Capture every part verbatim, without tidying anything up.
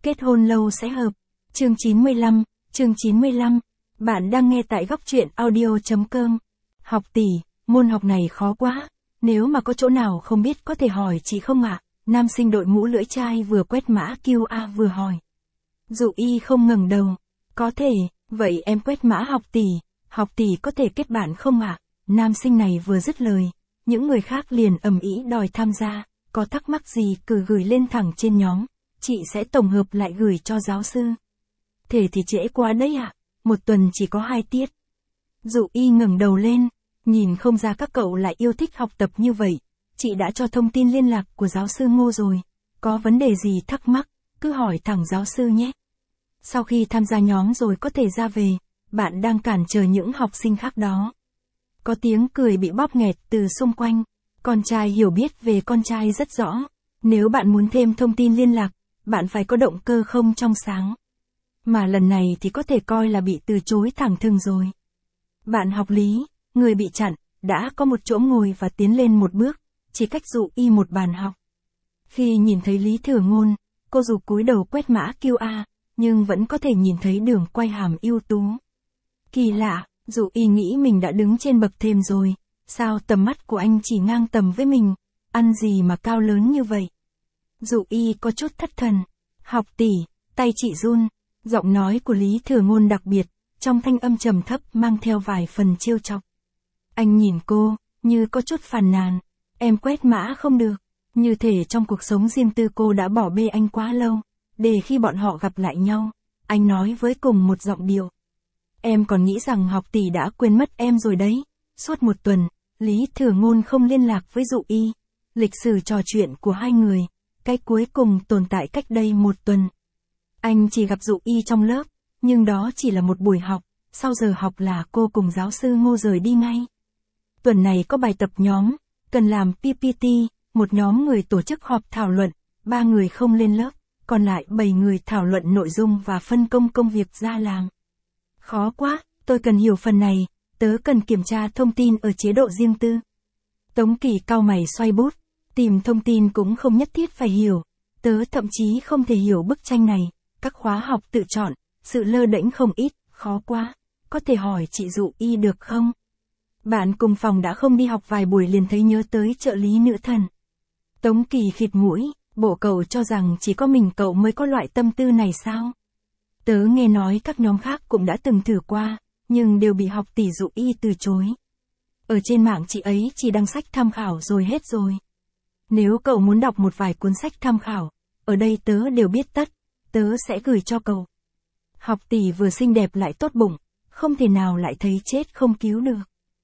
Kết hôn lâu sẽ hợp. Chương chín mươi lăm, chương chín mươi lăm. Bạn đang nghe tại góc truyện audio chấm com. Học tỷ, môn học này khó quá. Nếu mà có chỗ nào không biết có thể hỏi chị không ạ? Nam sinh đội mũ lưỡi chai vừa quét mã quy a vừa hỏi. Dụ y không ngẩng đầu. Có thể, vậy em quét mã học tỷ. Học tỷ có thể kết bạn không ạ? Nam sinh này vừa dứt lời. Những người khác liền ầm ĩ đòi tham gia. Có thắc mắc gì cứ gửi lên thẳng trên nhóm. Chị sẽ tổng hợp lại gửi cho giáo sư. Thế thì trễ quá đấy ạ. Một tuần chỉ có hai tiết. Dụ y ngẩng đầu lên. Nhìn không ra các cậu lại yêu thích học tập như vậy. Chị đã cho thông tin liên lạc của giáo sư Ngô rồi. Có vấn đề gì thắc mắc, cứ hỏi thẳng giáo sư nhé. Sau khi tham gia nhóm rồi có thể ra về. Bạn đang cản trở những học sinh khác đó. Có tiếng cười bị bóp nghẹt từ xung quanh. Con trai hiểu biết về con trai rất rõ. Nếu bạn muốn thêm thông tin liên lạc, bạn phải có động cơ không trong sáng. Mà lần này thì có thể coi là bị từ chối thẳng thừng rồi. Bạn học lý, người bị chặn, đã có một chỗ ngồi và tiến lên một bước, chỉ cách dụ y một bàn học. Khi nhìn thấy Lý Thừa Ngôn, cô dù cúi đầu quét mã quy a, nhưng vẫn có thể nhìn thấy đường quay hàm ưu tú. Kỳ lạ, dụ y nghĩ mình đã đứng trên bậc thềm rồi, sao tầm mắt của anh chỉ ngang tầm với mình, ăn gì mà cao lớn như vậy. Dụ y có chút thất thần. Học tỷ, tay chị run. Giọng nói của Lý Thừa Ngôn đặc biệt, trong thanh âm trầm thấp mang theo vài phần trêu chọc. Anh nhìn cô, như có chút phàn nàn. Em quét mã không được. Như thể trong cuộc sống riêng tư cô đã bỏ bê anh quá lâu. Để khi bọn họ gặp lại nhau, anh nói với cùng một giọng điệu. Em còn nghĩ rằng học tỷ đã quên mất em rồi đấy. Suốt một tuần, Lý Thừa Ngôn không liên lạc với dụ y. Lịch sử trò chuyện của hai người, cái cuối cùng tồn tại cách đây một tuần. Anh chỉ gặp dụ y trong lớp, nhưng đó chỉ là một buổi học, sau giờ học là cô cùng giáo sư Ngô rời đi ngay. Tuần này có bài tập nhóm, cần làm pê pê tê, một nhóm người tổ chức họp thảo luận, ba người không lên lớp, còn lại bảy người thảo luận nội dung và phân công công việc ra làm. Khó quá, tôi cần hiểu phần này, tớ cần kiểm tra thông tin ở chế độ riêng tư. Tống Kỳ cau mày xoay bút, tìm thông tin cũng không nhất thiết phải hiểu, tớ thậm chí không thể hiểu bức tranh này, các khóa học tự chọn, sự lơ đễnh không ít, khó quá, có thể hỏi chị dụ y được không? Bạn cùng phòng đã không đi học vài buổi liền thấy nhớ tới trợ lý nữ thần. Tống Kỳ khịt mũi, bộ cậu cho rằng chỉ có mình cậu mới có loại tâm tư này sao? Tớ nghe nói các nhóm khác cũng đã từng thử qua, nhưng đều bị học tỷ dụ y từ chối. Ở trên mạng chị ấy chỉ đăng sách tham khảo rồi hết rồi. Nếu cậu muốn đọc một vài cuốn sách tham khảo, ở đây tớ đều biết tất, tớ sẽ gửi cho cậu. Học tỷ vừa xinh đẹp lại tốt bụng, không thể nào lại thấy chết không cứu được.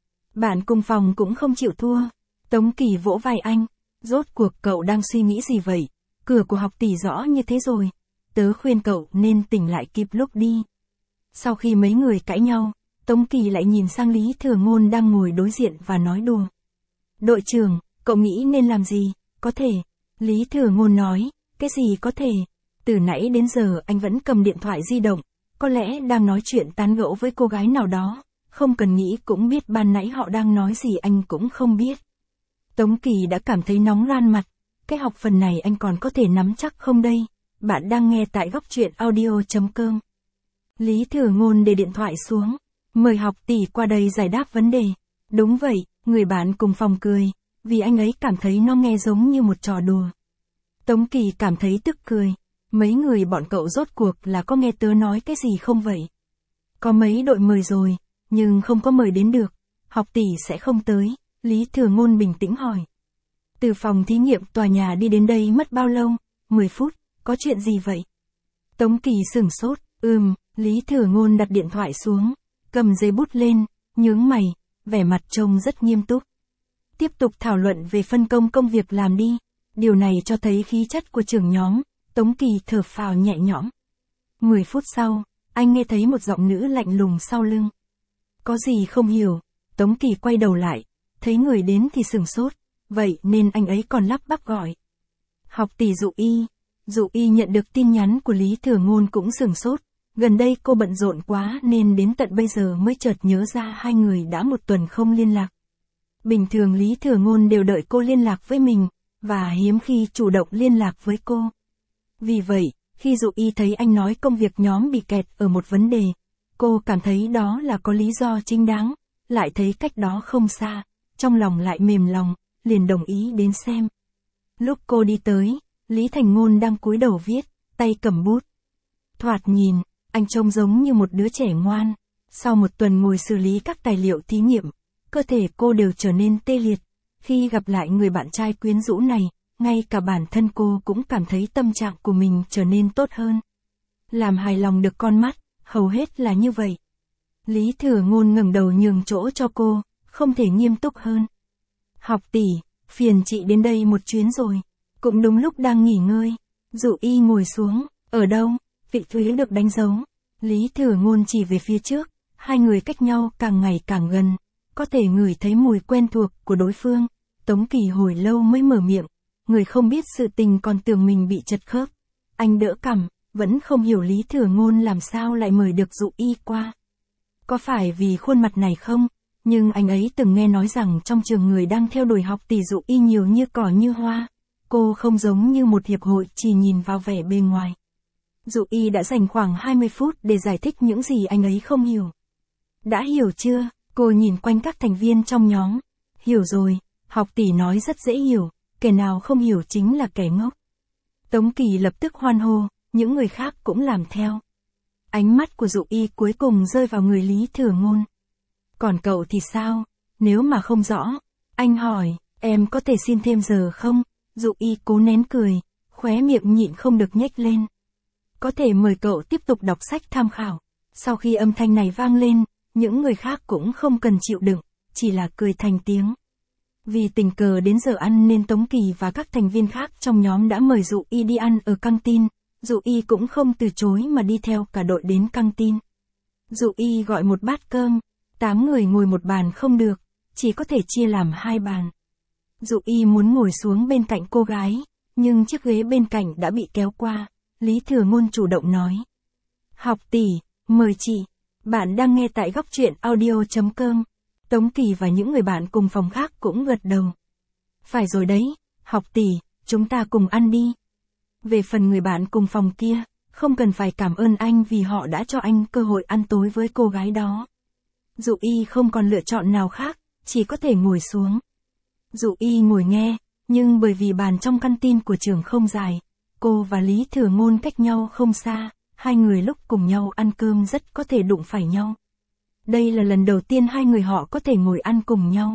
Bạn cùng phòng cũng không chịu thua. Tống Kỳ vỗ vai anh, rốt cuộc cậu đang suy nghĩ gì vậy? Cửa của học tỷ rõ như thế rồi. Tớ khuyên cậu nên tỉnh lại kịp lúc đi. Sau khi mấy người cãi nhau, Tống Kỳ lại nhìn sang Lý Thừa Ngôn đang ngồi đối diện và nói đùa. Đội trưởng, cậu nghĩ nên làm gì? Có thể. Lý Thừa Ngôn nói, cái gì có thể? Từ nãy đến giờ anh vẫn cầm điện thoại di động, có lẽ đang nói chuyện tán gẫu với cô gái nào đó, không cần nghĩ cũng biết ban nãy họ đang nói gì anh cũng không biết. Tống Kỳ đã cảm thấy nóng ran mặt, cái học phần này anh còn có thể nắm chắc không đây? Bạn đang nghe tại góc truyện audio chấm com. Lý Thừa Ngôn để điện thoại xuống, mời học tỷ qua đây giải đáp vấn đề. Đúng vậy, người bạn cùng phòng cười, vì anh ấy cảm thấy nó nghe giống như một trò đùa. Tống Kỳ cảm thấy tức cười. Mấy người bọn cậu rốt cuộc là có nghe tớ nói cái gì không vậy? Có mấy đội mời rồi, nhưng không có mời đến được. Học tỷ sẽ không tới, Lý Thừa Ngôn bình tĩnh hỏi. Từ phòng thí nghiệm tòa nhà đi đến đây mất bao lâu? mười phút, có chuyện gì vậy? Tống Kỳ sửng sốt, ừm, Lý Thừa Ngôn đặt điện thoại xuống, cầm giấy bút lên, nhướng mày, vẻ mặt trông rất nghiêm túc. Tiếp tục thảo luận về phân công công việc làm đi, điều này cho thấy khí chất của trưởng nhóm. Tống Kỳ thở phào nhẹ nhõm. Mười phút sau, anh nghe thấy một giọng nữ lạnh lùng sau lưng. Có gì không hiểu? Tống Kỳ quay đầu lại, thấy người đến thì sửng sốt, vậy nên anh ấy còn lắp bắp gọi. Học tỷ dụ y. Dụ y nhận được tin nhắn của Lý Thừa Ngôn cũng sửng sốt, gần đây cô bận rộn quá nên đến tận bây giờ mới chợt nhớ ra hai người đã một tuần không liên lạc. Bình thường Lý Thừa Ngôn đều đợi cô liên lạc với mình, và hiếm khi chủ động liên lạc với cô. Vì vậy, Khi Dụ Y thấy anh nói công việc nhóm bị kẹt ở một vấn đề, cô cảm thấy đó là có lý do chính đáng, lại thấy cách đó không xa, trong lòng lại mềm lòng, liền đồng ý đến xem. Lúc cô đi tới, Lý Thành Ngôn đang cúi đầu viết, tay cầm bút. Thoạt nhìn, anh trông giống như một đứa trẻ ngoan. Sau một tuần ngồi xử lý các tài liệu thí nghiệm, cơ thể cô đều trở nên tê liệt. Khi gặp lại người bạn trai quyến rũ này, ngay cả bản thân cô cũng cảm thấy tâm trạng của mình trở nên tốt hơn. Làm hài lòng được con mắt, hầu hết là như vậy. Lý Thừa Ngôn ngẩng đầu nhường chỗ cho cô, không thể nghiêm túc hơn. Học tỷ, phiền chị đến đây một chuyến rồi. Cũng đúng lúc đang nghỉ ngơi. Dụ Y ngồi xuống, ở đâu? Vị trí được đánh dấu. Lý Thừa Ngôn chỉ về phía trước, hai người cách nhau càng ngày càng gần, có thể ngửi thấy mùi quen thuộc của đối phương. Tống Kỳ hồi lâu mới mở miệng, người không biết sự tình còn tưởng mình bị chật khớp. Anh đỡ cằm, vẫn không hiểu Lý Thừa Ngôn làm sao lại mời được Dụ Y qua. Có phải vì khuôn mặt này không? Nhưng anh ấy từng nghe nói rằng trong trường người đang theo đuổi học tỷ Dụ Y nhiều như cỏ như hoa. Cô không giống như một hiệp hội chỉ nhìn vào vẻ bề ngoài. Dụ Y đã dành khoảng hai mươi phút để giải thích những gì anh ấy không hiểu. Đã hiểu chưa? Cô nhìn quanh các thành viên trong nhóm. Hiểu rồi, học tỷ nói rất dễ hiểu, kẻ nào không hiểu chính là kẻ ngốc. Tống Kỳ lập tức hoan hô, những người khác cũng làm theo. Ánh mắt của Dụ Y cuối cùng rơi vào người Lý Thừa Ngôn. Còn cậu thì sao? Nếu mà không rõ, anh hỏi, em có thể xin thêm giờ không? Dụ Y cố nén cười, khóe miệng nhịn không được nhếch lên. Có thể mời cậu tiếp tục đọc sách tham khảo. Sau khi âm thanh này vang lên, những người khác cũng không cần chịu đựng, chỉ là cười thành tiếng. Vì tình cờ đến giờ ăn nên Tống Kỳ và các thành viên khác trong nhóm đã mời Dụ Y đi ăn ở căng tin. Dụ Y cũng không từ chối mà đi theo cả đội đến căng tin. Dụ Y gọi một bát cơm, tám người ngồi một bàn không được, chỉ có thể chia làm hai bàn. Dụ Y muốn ngồi xuống bên cạnh cô gái, nhưng chiếc ghế bên cạnh đã bị kéo qua. Lý Thừa Ngôn chủ động nói. Học tỷ, mời chị. Bạn đang nghe tại góc truyện audio chấm com. Tống Kỳ và những người bạn cùng phòng khác cũng gật đầu. Phải rồi đấy, học tỷ, chúng ta cùng ăn đi. Về phần người bạn cùng phòng kia, không cần phải cảm ơn anh vì họ đã cho anh cơ hội ăn tối với cô gái đó. Dụ Y không còn lựa chọn nào khác, chỉ có thể ngồi xuống. Dụ Y ngồi nghe, nhưng bởi vì bàn trong căn tin của trường không dài, cô và Lý Thừa Ngôn cách nhau không xa, hai người lúc cùng nhau ăn cơm rất có thể đụng phải nhau. Đây là lần đầu tiên hai người họ có thể ngồi ăn cùng nhau.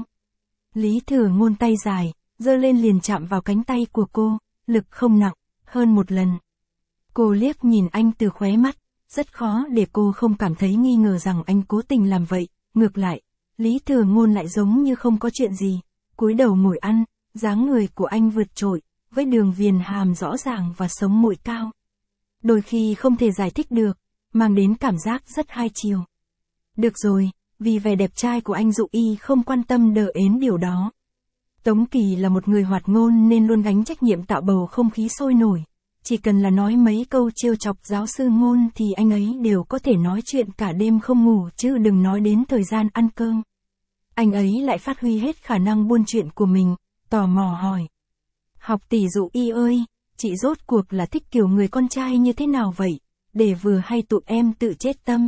Lý Thừa Ngôn tay dài, giơ lên liền chạm vào cánh tay của cô, lực không nặng, hơn một lần. Cô liếc nhìn anh từ khóe mắt, rất khó để cô không cảm thấy nghi ngờ rằng anh cố tình làm vậy. Ngược lại, Lý Thừa Ngôn lại giống như không có chuyện gì, cúi đầu ngồi ăn, dáng người của anh vượt trội, với đường viền hàm rõ ràng và sống mũi cao. Đôi khi không thể giải thích được, mang đến cảm giác rất hai chiều. Được rồi, vì vẻ đẹp trai của anh Dụ Y không quan tâm đờ ến điều đó. Tống Kỳ là một người hoạt ngôn nên luôn gánh trách nhiệm tạo bầu không khí sôi nổi. Chỉ cần là nói mấy câu trêu chọc giáo sư Ngôn thì anh ấy đều có thể nói chuyện cả đêm không ngủ chứ đừng nói đến thời gian ăn cơm. Anh ấy lại phát huy hết khả năng buôn chuyện của mình, tò mò hỏi. Học tỷ Dụ Y ơi, chị rốt cuộc là thích kiểu người con trai như thế nào vậy, để vừa hay tụi em tự chết tâm.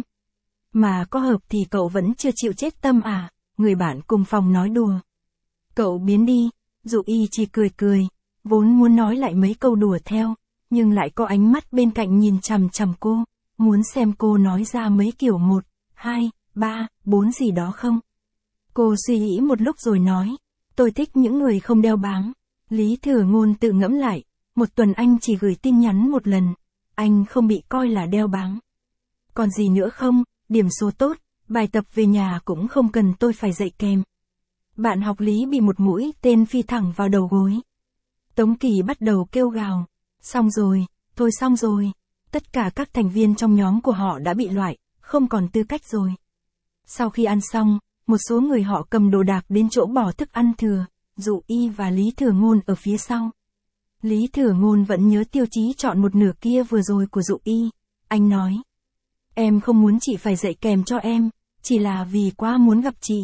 Mà có hợp thì cậu vẫn chưa chịu chết tâm à, người bạn cùng phòng nói đùa. Cậu biến đi, Dụ Y chỉ cười cười, vốn muốn nói lại mấy câu đùa theo, nhưng lại có ánh mắt bên cạnh nhìn chằm chằm cô, muốn xem cô nói ra mấy kiểu một, hai, ba, bốn gì đó không. Cô suy nghĩ một lúc rồi nói, tôi thích những người không đeo bám. Lý Thừa Ngôn tự ngẫm lại, một tuần anh chỉ gửi tin nhắn một lần, anh không bị coi là đeo bám. Còn gì nữa không, điểm số tốt, bài tập về nhà cũng không cần tôi phải dạy kèm. Bạn học Lý bị một mũi tên phi thẳng vào đầu gối. Tống Kỳ bắt đầu kêu gào, xong rồi, thôi xong rồi, tất cả các thành viên trong nhóm của họ đã bị loại, không còn tư cách rồi. Sau khi ăn xong, một số người họ cầm đồ đạc đến chỗ bỏ thức ăn thừa, Dụ Y và Lý Thừa Ngôn ở phía sau. Lý Thừa Ngôn vẫn nhớ tiêu chí chọn một nửa kia vừa rồi của Dụ Y. Anh nói, em không muốn chị phải dạy kèm cho em, chỉ là vì quá muốn gặp chị.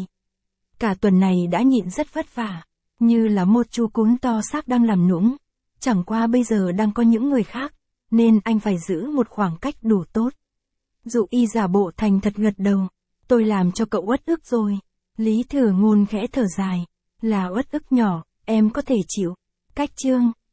Cả tuần này đã nhịn rất vất vả, như là một chú cún to xác đang làm nũng. Chẳng qua bây giờ đang có những người khác, nên anh phải giữ một khoảng cách đủ tốt. Dụ y giả bộ thành thật gật đầu. Tôi làm cho cậu uất ức rồi. Lý Thừa Ngôn khẽ thở dài. Là uất ức nhỏ, em có thể chịu. Cách chương.